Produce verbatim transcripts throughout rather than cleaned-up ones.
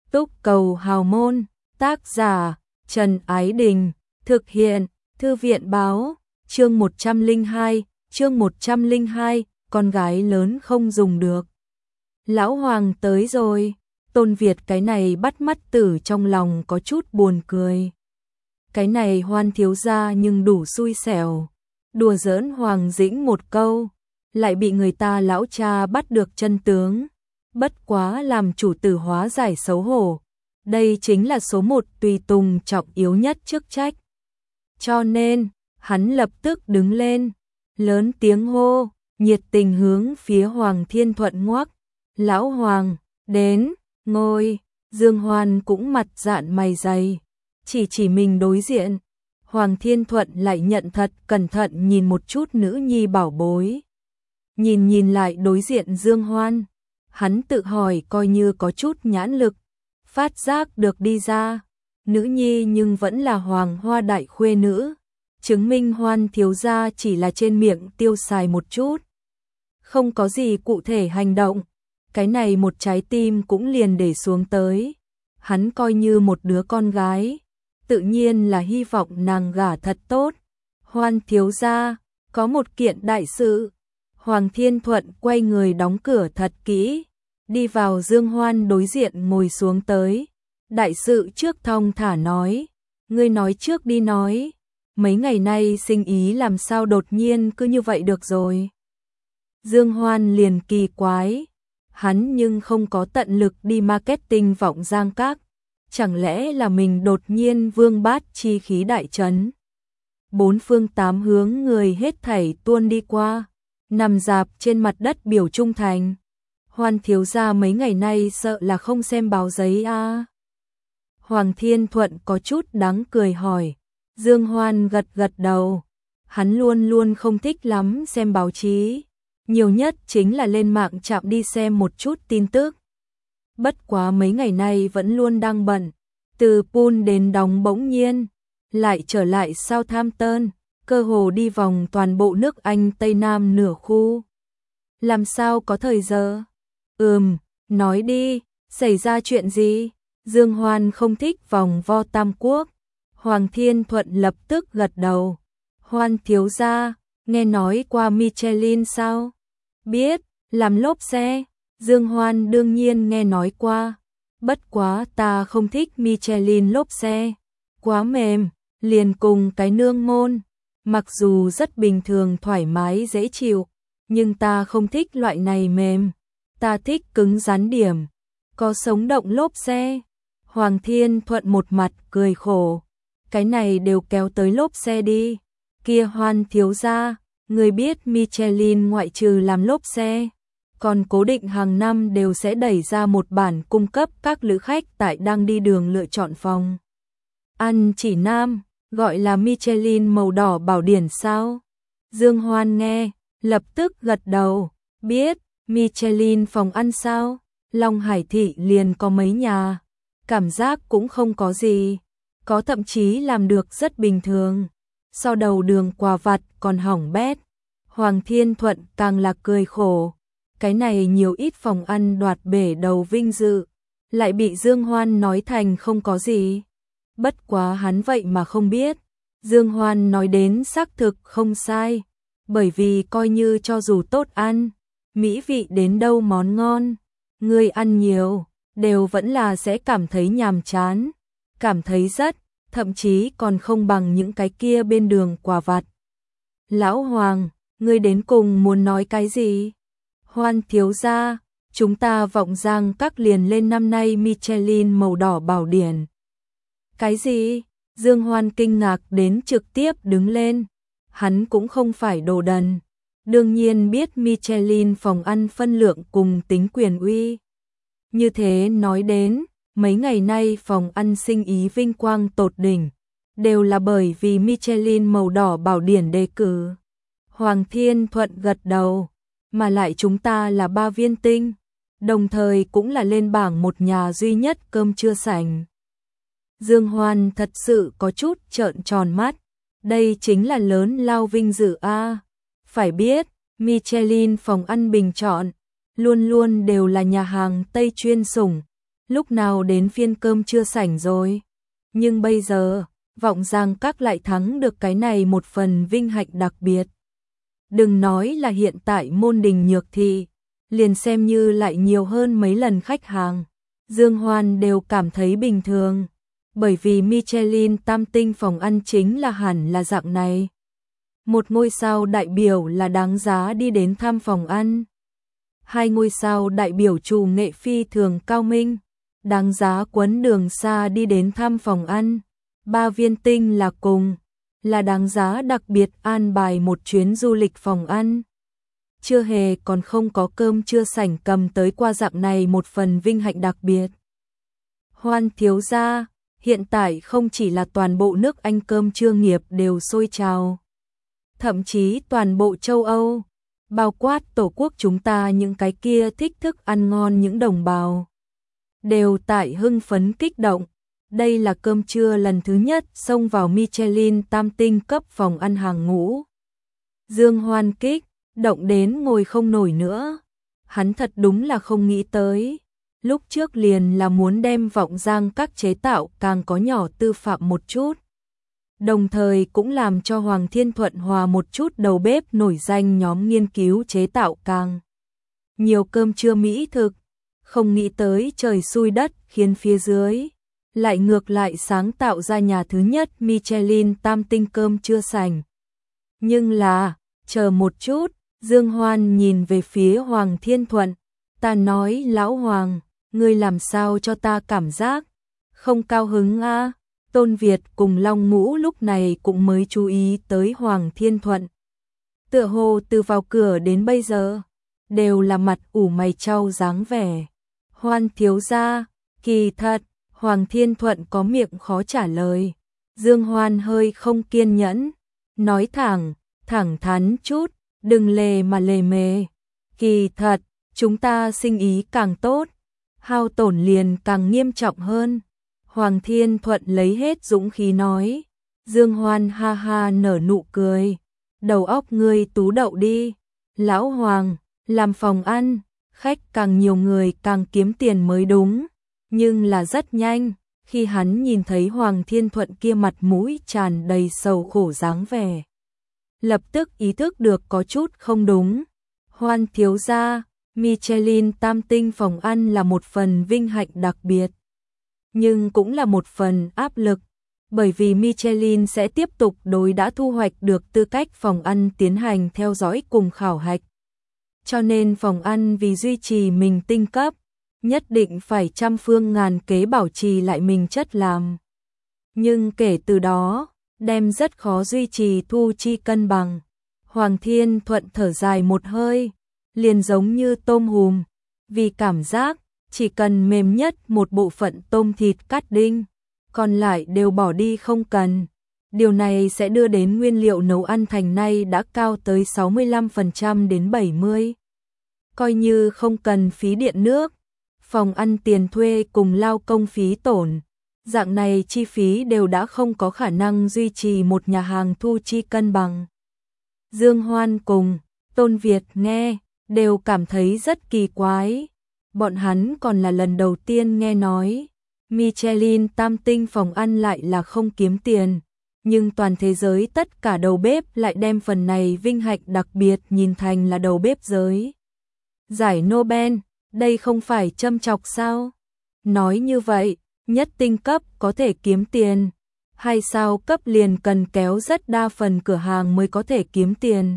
Túc Cầu Hào Môn, tác giả Trần Ái Đình, thực hiện Thư viện Báo, chương một trăm lẻ hai, chương một trăm lẻ hai, con gái lớn không dùng được. Lão Hoàng tới rồi, Tôn Việt cái này bắt mắt tử trong lòng có chút buồn cười. Cái này Hoan thiếu gia nhưng đủ xui xẻo, đùa giỡn Hoàng Dĩnh một câu, lại bị người ta lão cha bắt được chân tướng. Bất quá làm chủ tử hóa giải xấu hổ, đây chính là số một tùy tùng trọng yếu nhất chức trách. Cho nên, hắn lập tức đứng lên, lớn tiếng hô, nhiệt tình hướng phía Hoàng Thiên Thuận ngoắc. Lão Hoàng, đến, ngồi. Dương Hoan cũng mặt dạn mày dày, chỉ chỉ mình đối diện. Hoàng Thiên Thuận lại nhận thật cẩn thận nhìn một chút nữ nhi bảo bối. Nhìn nhìn lại đối diện Dương Hoan, hắn tự hỏi coi như có chút nhãn lực, phát giác được đi ra, nữ nhi nhưng vẫn là Hoàng Hoa đại khuê nữ, chứng minh Hoan thiếu gia chỉ là trên miệng tiêu xài một chút, không có gì cụ thể hành động. Cái này một trái tim cũng liền để xuống tới, hắn coi như một đứa con gái, tự nhiên là hy vọng nàng gả thật tốt. Hoan thiếu gia, có một kiện đại sự. Hoàng Thiên Thuận quay người đóng cửa thật kỹ, đi vào Dương Hoan đối diện ngồi xuống tới. Đại sự trước thong thả nói, ngươi nói trước đi nói, mấy ngày nay sinh ý làm sao đột nhiên cứ như vậy được rồi. Dương Hoan liền kỳ quái, hắn nhưng không có tận lực đi marketing Vọng Giang Các, chẳng lẽ là mình đột nhiên vương bát chi khí đại trấn. Bốn phương tám hướng người hết thảy tuôn đi qua, nằm dạp trên mặt đất biểu trung thành. Hoan thiếu gia mấy ngày nay sợ là không xem báo giấy a. À? Hoàng Thiên Thuận có chút đáng cười hỏi. Dương Hoan gật gật đầu, hắn luôn luôn không thích lắm xem báo chí, nhiều nhất chính là lên mạng chạm đi xem một chút tin tức. Bất quá mấy ngày nay vẫn luôn đang bận, từ Pool đến đóng bỗng nhiên, lại trở lại Southampton, cơ hồ đi vòng toàn bộ nước Anh Tây Nam nửa khu. Làm sao có thời giờ? Ừm, nói đi, xảy ra chuyện gì? Dương Hoan không thích vòng vo Tam Quốc. Hoàng Thiên Thuận lập tức gật đầu. Hoan thiếu gia, nghe nói qua Michelin sao? Biết, làm lốp xe. Dương Hoan đương nhiên nghe nói qua. Bất quá ta không thích Michelin lốp xe, quá mềm, liền cùng cái nương môn. Mặc dù rất bình thường thoải mái dễ chịu, nhưng ta không thích loại này mềm, ta thích cứng rắn điểm, có sống động lốp xe. Hoàng Thiên Thuận một mặt cười khổ, cái này đều kéo tới lốp xe đi. Kia Hoan thiếu gia, người biết Michelin ngoại trừ làm lốp xe, còn cố định hàng năm đều sẽ đẩy ra một bản cung cấp các lữ khách tại đang đi đường lựa chọn phòng ăn chỉ nam, gọi là Michelin màu đỏ bảo điển sao? Dương Hoan nghe, lập tức gật đầu, biết, Michelin phòng ăn sao? Long Hải thị liền có mấy nhà, cảm giác cũng không có gì, có thậm chí làm được rất bình thường, so đầu đường quà vặt còn hỏng bét. Hoàng Thiên Thuận càng là cười khổ, cái này nhiều ít phòng ăn đoạt bể đầu vinh dự, lại bị Dương Hoan nói thành không có gì. Bất quá hắn vậy mà không biết, Dương Hoan nói đến xác thực không sai, bởi vì coi như cho dù tốt ăn, mỹ vị đến đâu món ngon, người ăn nhiều, đều vẫn là sẽ cảm thấy nhàm chán, cảm thấy rất, thậm chí còn không bằng những cái kia bên đường quà vặt. Lão Hoàng, ngươi đến cùng muốn nói cái gì? Hoan thiếu gia, chúng ta Vọng Giang Các liền lên năm nay Michelin màu đỏ bảo điển. Cái gì? Dương Hoan kinh ngạc đến trực tiếp đứng lên, hắn cũng không phải đồ đần, đương nhiên biết Michelin phòng ăn phân lượng cùng tính quyền uy. Như thế nói đến, mấy ngày nay phòng ăn sinh ý vinh quang tột đỉnh, đều là bởi vì Michelin màu đỏ bảo điển đề cử. Hoàng Thiên Thuận gật đầu, mà lại chúng ta là ba viên tinh, đồng thời cũng là lên bảng một nhà duy nhất cơm trưa sảnh. Dương Hoan thật sự có chút trợn tròn mắt, đây chính là lớn lao vinh dự a. Phải biết, Michelin phòng ăn bình chọn, luôn luôn đều là nhà hàng Tây chuyên sủng, lúc nào đến phiên cơm trưa sảnh rồi. Nhưng bây giờ, Vọng Giang Các lại thắng được cái này một phần vinh hạnh đặc biệt. Đừng nói là hiện tại Môn Đình Nhược Thị, liền xem như lại nhiều hơn mấy lần khách hàng, Dương Hoan đều cảm thấy bình thường, bởi vì Michelin tam tinh phòng ăn chính là hẳn là dạng này. Một ngôi sao đại biểu là đáng giá đi đến thăm phòng ăn. Hai ngôi sao đại biểu chủ nghệ phi thường cao minh, đáng giá quấn đường xa đi đến thăm phòng ăn. Ba viên tinh là cùng, là đáng giá đặc biệt an bài một chuyến du lịch phòng ăn. Chưa hề còn không có cơm trưa sảnh cầm tới qua dạng này một phần vinh hạnh đặc biệt. Hoan thiếu gia, hiện tại không chỉ là toàn bộ nước Anh cơm trưa nghiệp đều sôi trào, thậm chí toàn bộ châu Âu, bao quát tổ quốc chúng ta những cái kia thích thức ăn ngon những đồng bào, đều tại hưng phấn kích động. Đây là cơm trưa lần thứ nhất xông vào Michelin tam tinh cấp phòng ăn hàng ngũ. Dương Hoan kích động đến ngồi không nổi nữa. Hắn thật đúng là không nghĩ tới. Lúc trước liền là muốn đem Vọng Giang Các chế tạo càng có nhỏ tư phạm một chút. Đồng thời cũng làm cho Hoàng Thiên Thuận Hòa một chút đầu bếp nổi danh nhóm nghiên cứu chế tạo càng nhiều cơm trưa mỹ thực. Không nghĩ tới trời xui đất khiến phía dưới lại ngược lại sáng tạo ra nhà thứ nhất Michelin tam tinh cơm trưa sảnh. Nhưng là, chờ một chút, Dương Hoan nhìn về phía Hoàng Thiên Thuận, ta nói lão Hoàng, ngươi làm sao cho ta cảm giác không cao hứng a? À? Tôn Việt cùng Long Ngũ lúc này cũng mới chú ý tới Hoàng Thiên Thuận. Tựa hồ từ vào cửa đến bây giờ, đều là mặt ủ mày chau dáng vẻ. Hoan thiếu gia, kỳ thật, Hoàng Thiên Thuận có miệng khó trả lời. Dương Hoan hơi không kiên nhẫn, nói thẳng, thẳng thắn chút, đừng lề mà lề mề. Kỳ thật, chúng ta sinh ý càng tốt, hao tổn liền càng nghiêm trọng hơn. Hoàng Thiên Thuận lấy hết dũng khí nói. Dương Hoan ha ha nở nụ cười. Đầu óc ngươi tú đậu đi. Lão Hoàng, làm phòng ăn, khách càng nhiều người càng kiếm tiền mới đúng. Nhưng là rất nhanh, khi hắn nhìn thấy Hoàng Thiên Thuận kia mặt mũi tràn đầy sầu khổ dáng vẻ, lập tức ý thức được có chút không đúng. Hoan thiếu gia, Michelin tam tinh phòng ăn là một phần vinh hạnh đặc biệt, nhưng cũng là một phần áp lực, bởi vì Michelin sẽ tiếp tục đối đã thu hoạch được tư cách phòng ăn tiến hành theo dõi cùng khảo hạch. Cho nên phòng ăn vì duy trì mình tinh cấp, nhất định phải trăm phương ngàn kế bảo trì lại mình chất làm. Nhưng kể từ đó, đem rất khó duy trì thu chi cân bằng. Hoàng Thiên Thuận thở dài một hơi, liền giống như tôm hùm, vì cảm giác chỉ cần mềm nhất một bộ phận tôm thịt cắt đinh, còn lại đều bỏ đi không cần. Điều này sẽ đưa đến nguyên liệu nấu ăn thành nay đã cao tới sáu mươi lăm phần trăm đến bảy mươi phần trăm. Coi như không cần phí điện nước, phòng ăn tiền thuê cùng lao công phí tổn, dạng này chi phí đều đã không có khả năng duy trì một nhà hàng thu chi cân bằng. Dương Hoan cùng Tôn Việt nghe, đều cảm thấy rất kỳ quái. Bọn hắn còn là lần đầu tiên nghe nói Michelin tam tinh phòng ăn lại là không kiếm tiền, nhưng toàn thế giới tất cả đầu bếp lại đem phần này vinh hạnh đặc biệt nhìn thành là đầu bếp giới giải Nobel, đây không phải châm chọc sao? Nói như vậy, nhất tinh cấp có thể kiếm tiền, hay sao cấp liền cần kéo rất đa phần cửa hàng mới có thể kiếm tiền,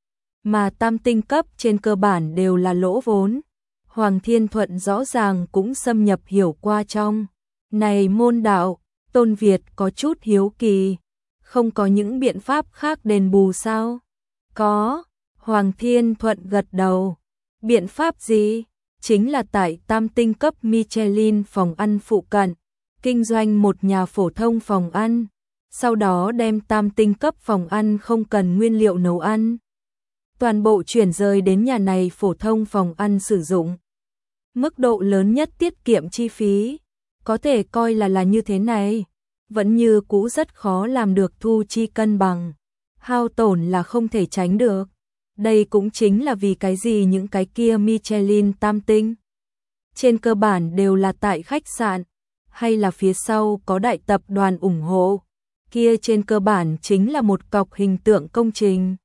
mà tam tinh cấp trên cơ bản đều là lỗ vốn. Hoàng Thiên Thuận rõ ràng cũng xâm nhập hiểu qua trong này môn đạo. Tôn Việt có chút hiếu kỳ, không có những biện pháp khác đền bù sao? Có. Hoàng Thiên Thuận gật đầu. Biện pháp gì? Chính là tại tam tinh cấp Michelin phòng ăn phụ cận, kinh doanh một nhà phổ thông phòng ăn, sau đó đem tam tinh cấp phòng ăn không cần nguyên liệu nấu ăn, toàn bộ chuyển rời đến nhà này phổ thông phòng ăn sử dụng. Mức độ lớn nhất tiết kiệm chi phí, có thể coi là là như thế này, vẫn như cũ rất khó làm được thu chi cân bằng, hao tổn là không thể tránh được. Đây cũng chính là vì cái gì những cái kia Michelin tam tinh trên cơ bản đều là tại khách sạn, hay là phía sau có đại tập đoàn ủng hộ, kia trên cơ bản chính là một cọc hình tượng công trình.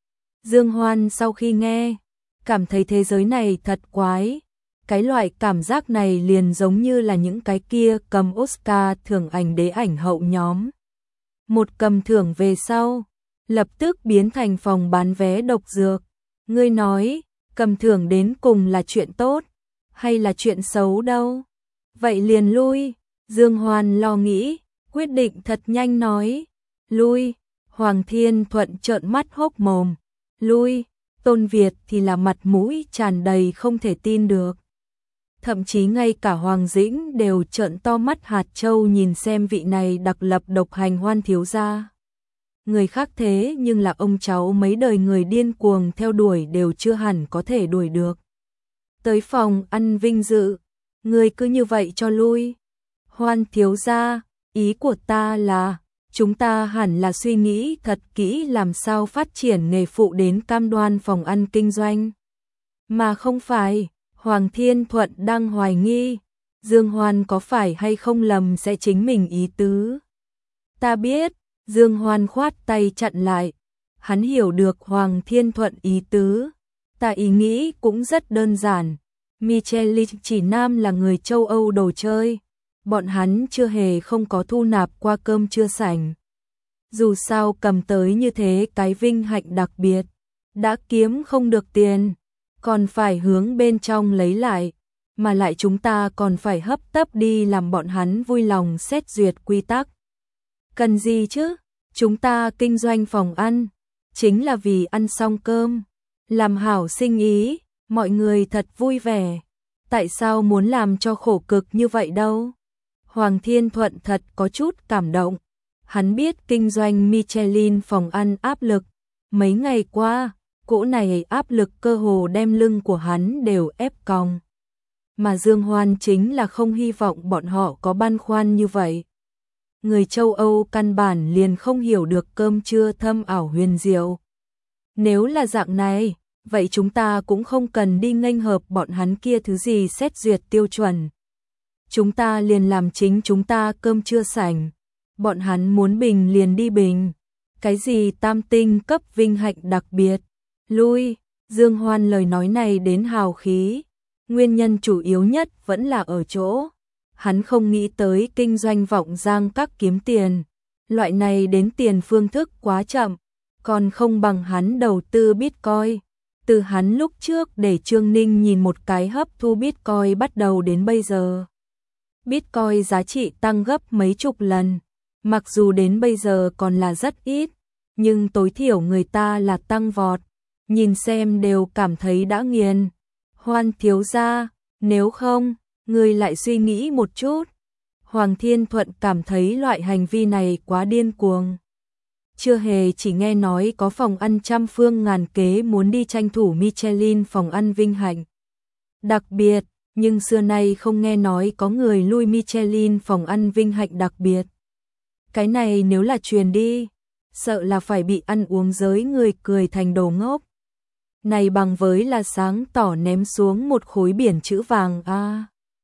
Dương Hoan sau khi nghe, cảm thấy thế giới này thật quái. Cái loại cảm giác này liền giống như là những cái kia cầm Oscar thưởng ảnh đế ảnh hậu nhóm. Một cầm thưởng về sau, lập tức biến thành phòng bán vé độc dược. Ngươi nói, cầm thưởng đến cùng là chuyện tốt, hay là chuyện xấu đâu? Vậy liền lui. Dương Hoan lo nghĩ, quyết định thật nhanh nói. Lui. Hoàng Thiên Thuận trợn mắt hốc mồm. Lui. Tôn Việt thì là mặt mũi tràn đầy không thể tin được. Thậm chí ngay cả Hoàng Dĩnh đều trợn to mắt hạt châu nhìn xem vị này đặc lập độc hành Hoan thiếu gia. Người khác thế nhưng là ông cháu mấy đời người điên cuồng theo đuổi đều chưa hẳn có thể đuổi được. Tới phòng ăn vinh dự, người cứ như vậy cho lui. Hoan thiếu gia, ý của ta là, chúng ta hẳn là suy nghĩ thật kỹ làm sao phát triển nghề phụ đến cam đoan phòng ăn kinh doanh. Mà không phải, Hoàng Thiên Thuận đang hoài nghi, Dương Hoan có phải hay không lầm sẽ chính mình ý tứ. Ta biết, Dương Hoan khoát tay chặn lại, hắn hiểu được Hoàng Thiên Thuận ý tứ. Ta ý nghĩ cũng rất đơn giản, Michelin chỉ nam là người châu Âu đồ chơi, bọn hắn chưa hề không có thu nạp qua cơm trưa sảnh. Dù sao cầm tới như thế cái vinh hạnh đặc biệt, đã kiếm không được tiền, còn phải hướng bên trong lấy lại, mà lại chúng ta còn phải hấp tấp đi làm bọn hắn vui lòng xét duyệt quy tắc. Cần gì chứ? Chúng ta kinh doanh phòng ăn, chính là vì ăn xong cơm, làm hảo sinh ý, mọi người thật vui vẻ. Tại sao muốn làm cho khổ cực như vậy đâu? Hoàng Thiên Thuận thật có chút cảm động. Hắn biết kinh doanh Michelin phòng ăn áp lực. Mấy ngày qua, cỗ này áp lực cơ hồ đem lưng của hắn đều ép cong. Mà Dương Hoan chính là không hy vọng bọn họ có băn khoăn như vậy. Người châu Âu căn bản liền không hiểu được cơm trưa thâm ảo huyền diệu. Nếu là dạng này, vậy chúng ta cũng không cần đi nghênh hợp bọn hắn kia thứ gì xét duyệt tiêu chuẩn. Chúng ta liền làm chính chúng ta cơm trưa sảnh. Bọn hắn muốn bình liền đi bình. Cái gì tam tinh cấp vinh hạnh đặc biệt. Lui, Dương Hoan lời nói này đến hào khí. Nguyên nhân chủ yếu nhất vẫn là ở chỗ. Hắn không nghĩ tới kinh doanh vọng giang các kiếm tiền. Loại này đến tiền phương thức quá chậm. Còn không bằng hắn đầu tư Bitcoin. Từ hắn lúc trước để Trương Ninh nhìn một cái hấp thu Bitcoin bắt đầu đến bây giờ. Bitcoin giá trị tăng gấp mấy chục lần. Mặc dù đến bây giờ còn là rất ít, nhưng tối thiểu người ta là tăng vọt. Nhìn xem đều cảm thấy đã nghiền. Hoan thiếu gia, nếu không, người lại suy nghĩ một chút. Hoàng Thiên Thuận cảm thấy loại hành vi này quá điên cuồng. Chưa hề chỉ nghe nói có phòng ăn trăm phương ngàn kế muốn đi tranh thủ Michelin phòng ăn vinh hạnh. Đặc biệt, nhưng xưa nay không nghe nói có người lui Michelin phòng ăn vinh hạnh đặc biệt. Cái này nếu là truyền đi, sợ là phải bị ăn uống giới người cười thành đồ ngốc. Này bằng với là sáng tỏ ném xuống một khối biển chữ vàng a. À,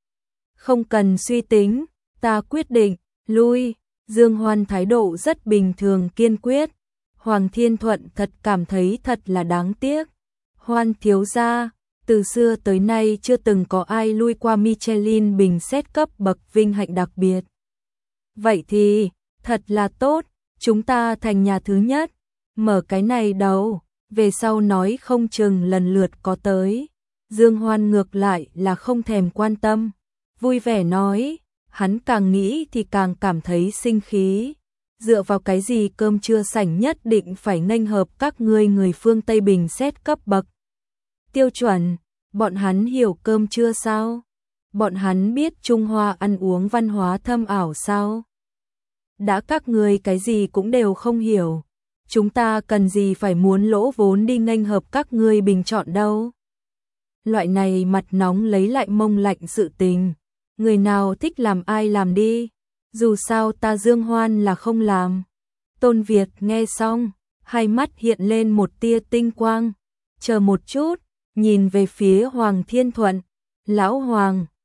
không cần suy tính, ta quyết định, lui. Dương Hoan thái độ rất bình thường kiên quyết. Hoàng Thiên Thuận thật cảm thấy thật là đáng tiếc. Hoan thiếu gia, từ xưa tới nay chưa từng có ai lui qua Michelin bình xét cấp bậc vinh hạnh đặc biệt. Vậy thì, thật là tốt, chúng ta thành nhà thứ nhất. Mở cái này đầu, về sau nói không chừng lần lượt có tới. Dương Hoan ngược lại là không thèm quan tâm. Vui vẻ nói, hắn càng nghĩ thì càng cảm thấy sinh khí. Dựa vào cái gì cơm trưa sảnh nhất định phải nghênh hợp các ngươi người phương Tây bình xét cấp bậc. Tiêu chuẩn, bọn hắn hiểu cơm trưa sao? Bọn hắn biết Trung Hoa ăn uống văn hóa thâm ảo sao? Đã các ngươi cái gì cũng đều không hiểu. Chúng ta cần gì phải muốn lỗ vốn đi nghênh hợp các ngươi bình chọn đâu? Loại này mặt nóng lấy lại mông lạnh sự tình. Người nào thích làm ai làm đi. Dù sao ta Dương Hoan là không làm. Tôn Việt nghe xong, hai mắt hiện lên một tia tinh quang. Chờ một chút, nhìn về phía Hoàng Thiên Thuận. Lão Hoàng,